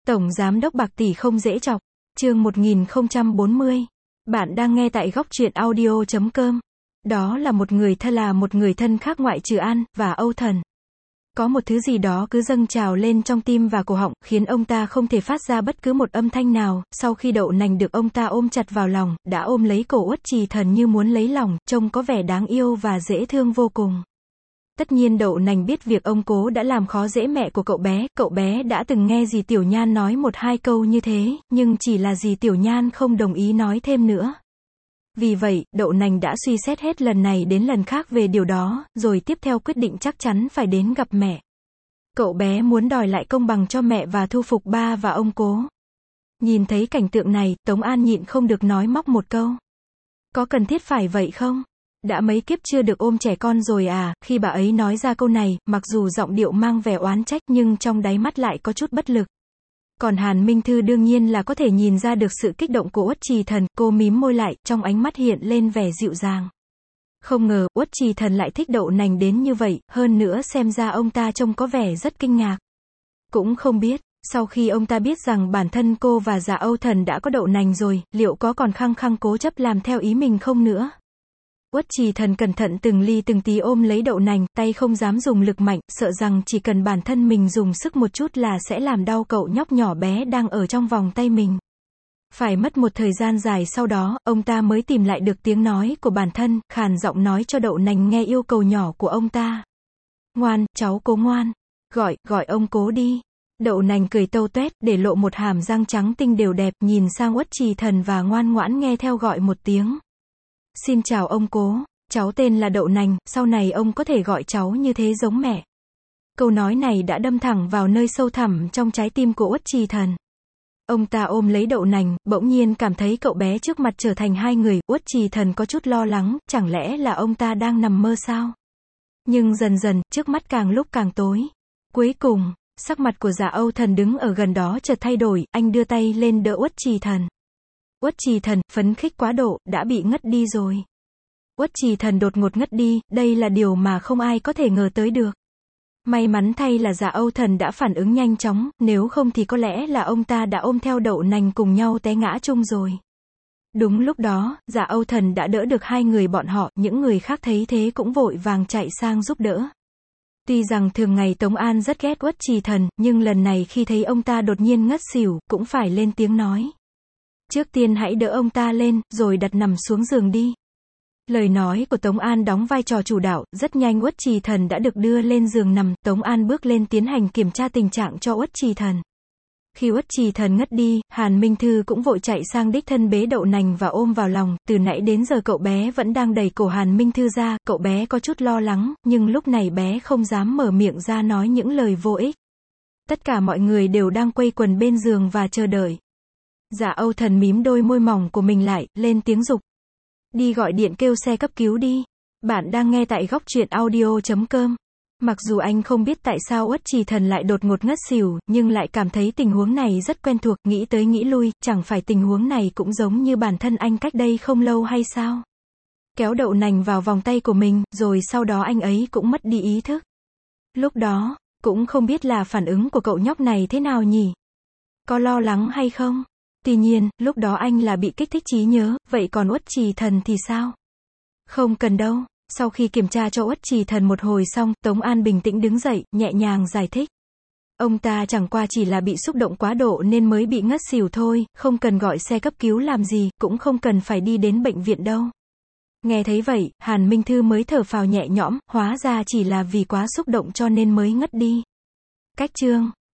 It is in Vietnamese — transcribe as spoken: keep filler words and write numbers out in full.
Tổng Giám đốc bạc tỷ không dễ chọc. Chương một nghìn không trăm bốn mươi. Bạn đang nghe tại góc truyện audio chấm com. Đó là một người thân là một người thân khác ngoại trừ An và Âu Thần. Có một thứ gì đó cứ dâng trào lên trong tim và cổ họng, khiến ông ta không thể phát ra bất cứ một âm thanh nào. Sau khi Đậu Nành được ông ta ôm chặt vào lòng, đã ôm lấy cổ Uất Trì Thần như muốn lấy lòng, trông có vẻ đáng yêu và dễ thương vô cùng. Tất nhiên Đậu Nành biết việc ông Cố đã làm khó dễ mẹ của cậu bé, cậu bé đã từng nghe dì Tiểu Nhan nói một hai câu như thế, nhưng chỉ là dì Tiểu Nhan không đồng ý nói thêm nữa. Vì vậy, Đậu Nành đã suy xét hết lần này đến lần khác về điều đó, rồi tiếp theo quyết định chắc chắn phải đến gặp mẹ. Cậu bé muốn đòi lại công bằng cho mẹ và thu phục ba và ông Cố. Nhìn thấy cảnh tượng này, Tống An nhịn không được nói móc một câu. Có cần thiết phải vậy không? Đã mấy kiếp chưa được ôm trẻ con rồi à? Khi bà ấy nói ra câu này, mặc dù giọng điệu mang vẻ oán trách nhưng trong đáy mắt lại có chút bất lực. Còn Hàn Minh Thư đương nhiên là có thể nhìn ra được sự kích động của Uất Trì Thần, cô mím môi lại, trong ánh mắt hiện lên vẻ dịu dàng. Không ngờ, Uất Trì Thần lại thích Đậu Nành đến như vậy, hơn nữa xem ra ông ta trông có vẻ rất kinh ngạc. Cũng không biết, sau khi ông ta biết rằng bản thân cô và Dạ Âu Thần đã có Đậu Nành rồi, liệu có còn khăng khăng cố chấp làm theo ý mình không nữa? Uất Trì Thần cẩn thận từng ly từng tí ôm lấy Đậu Nành, tay không dám dùng lực mạnh, sợ rằng chỉ cần bản thân mình dùng sức một chút là sẽ làm đau cậu nhóc nhỏ bé đang ở trong vòng tay mình. Phải mất một thời gian dài sau đó, ông ta mới tìm lại được tiếng nói của bản thân, khàn giọng nói cho Đậu Nành nghe yêu cầu nhỏ của ông ta. Ngoan, cháu Cố ngoan. Gọi, gọi ông Cố đi. Đậu Nành cười tâu tuét, để lộ một hàm răng trắng tinh đều đẹp, nhìn sang Uất Trì Thần và ngoan ngoãn nghe theo gọi một tiếng. Xin chào ông Cố, cháu tên là Đậu Nành, sau này ông có thể gọi cháu như thế giống mẹ. Câu nói này đã đâm thẳng vào nơi sâu thẳm trong trái tim của Uất Trì Thần. Ông ta ôm lấy Đậu Nành, bỗng nhiên cảm thấy cậu bé trước mặt trở thành hai người. Uất Trì Thần có chút lo lắng, chẳng lẽ là ông ta đang nằm mơ sao? Nhưng dần dần, trước mắt càng lúc càng tối. Cuối cùng, sắc mặt của Dạ Âu Thần đứng ở gần đó chợt thay đổi, anh đưa tay lên đỡ Uất Trì Thần. Uất Trì Thần, phấn khích quá độ, đã bị ngất đi rồi. Uất Trì Thần đột ngột ngất đi, đây là điều mà không ai có thể ngờ tới được. May mắn thay là Dạ Âu Thần đã phản ứng nhanh chóng, nếu không thì có lẽ là ông ta đã ôm theo Đậu Nành cùng nhau té ngã chung rồi. Đúng lúc đó, Dạ Âu Thần đã đỡ được hai người bọn họ, những người khác thấy thế cũng vội vàng chạy sang giúp đỡ. Tuy rằng thường ngày Tống An rất ghét Uất Trì Thần, nhưng lần này khi thấy ông ta đột nhiên ngất xỉu, cũng phải lên tiếng nói. Trước tiên hãy đỡ ông ta lên, rồi đặt nằm xuống giường đi. Lời nói của Tống An đóng vai trò chủ đạo, rất nhanh Uất Trì Thần đã được đưa lên giường nằm, Tống An bước lên tiến hành kiểm tra tình trạng cho Uất Trì Thần. Khi Uất Trì Thần ngất đi, Hàn Minh Thư cũng vội chạy sang đích thân bế Đậu Nành và ôm vào lòng, từ nãy đến giờ cậu bé vẫn đang đẩy cổ Hàn Minh Thư ra, cậu bé có chút lo lắng, nhưng lúc này bé không dám mở miệng ra nói những lời vô ích. Tất cả mọi người đều đang quây quần bên giường và chờ đợi. Dạ Âu Thần mím đôi môi mỏng của mình lại, lên tiếng giục. Đi gọi điện kêu xe cấp cứu đi. Bạn đang nghe tại góc truyện audio chấm com. Mặc dù anh không biết tại sao Uất Trì Thần lại đột ngột ngất xỉu, nhưng lại cảm thấy tình huống này rất quen thuộc, nghĩ tới nghĩ lui, chẳng phải tình huống này cũng giống như bản thân anh cách đây không lâu hay sao? Kéo Đậu Nành vào vòng tay của mình, rồi sau đó anh ấy cũng mất đi ý thức. Lúc đó, cũng không biết là phản ứng của cậu nhóc này thế nào nhỉ? Có lo lắng hay không? Tuy nhiên, lúc đó anh là bị kích thích trí nhớ, vậy còn Uất Trì Thần thì sao? Không cần đâu. Sau khi kiểm tra cho Uất Trì Thần một hồi xong, Tống An bình tĩnh đứng dậy, nhẹ nhàng giải thích. Ông ta chẳng qua chỉ là bị xúc động quá độ nên mới bị ngất xỉu thôi, không cần gọi xe cấp cứu làm gì, cũng không cần phải đi đến bệnh viện đâu. Nghe thấy vậy, Hàn Minh Thư mới thở phào nhẹ nhõm, hóa ra chỉ là vì quá xúc động cho nên mới ngất đi. Cách chương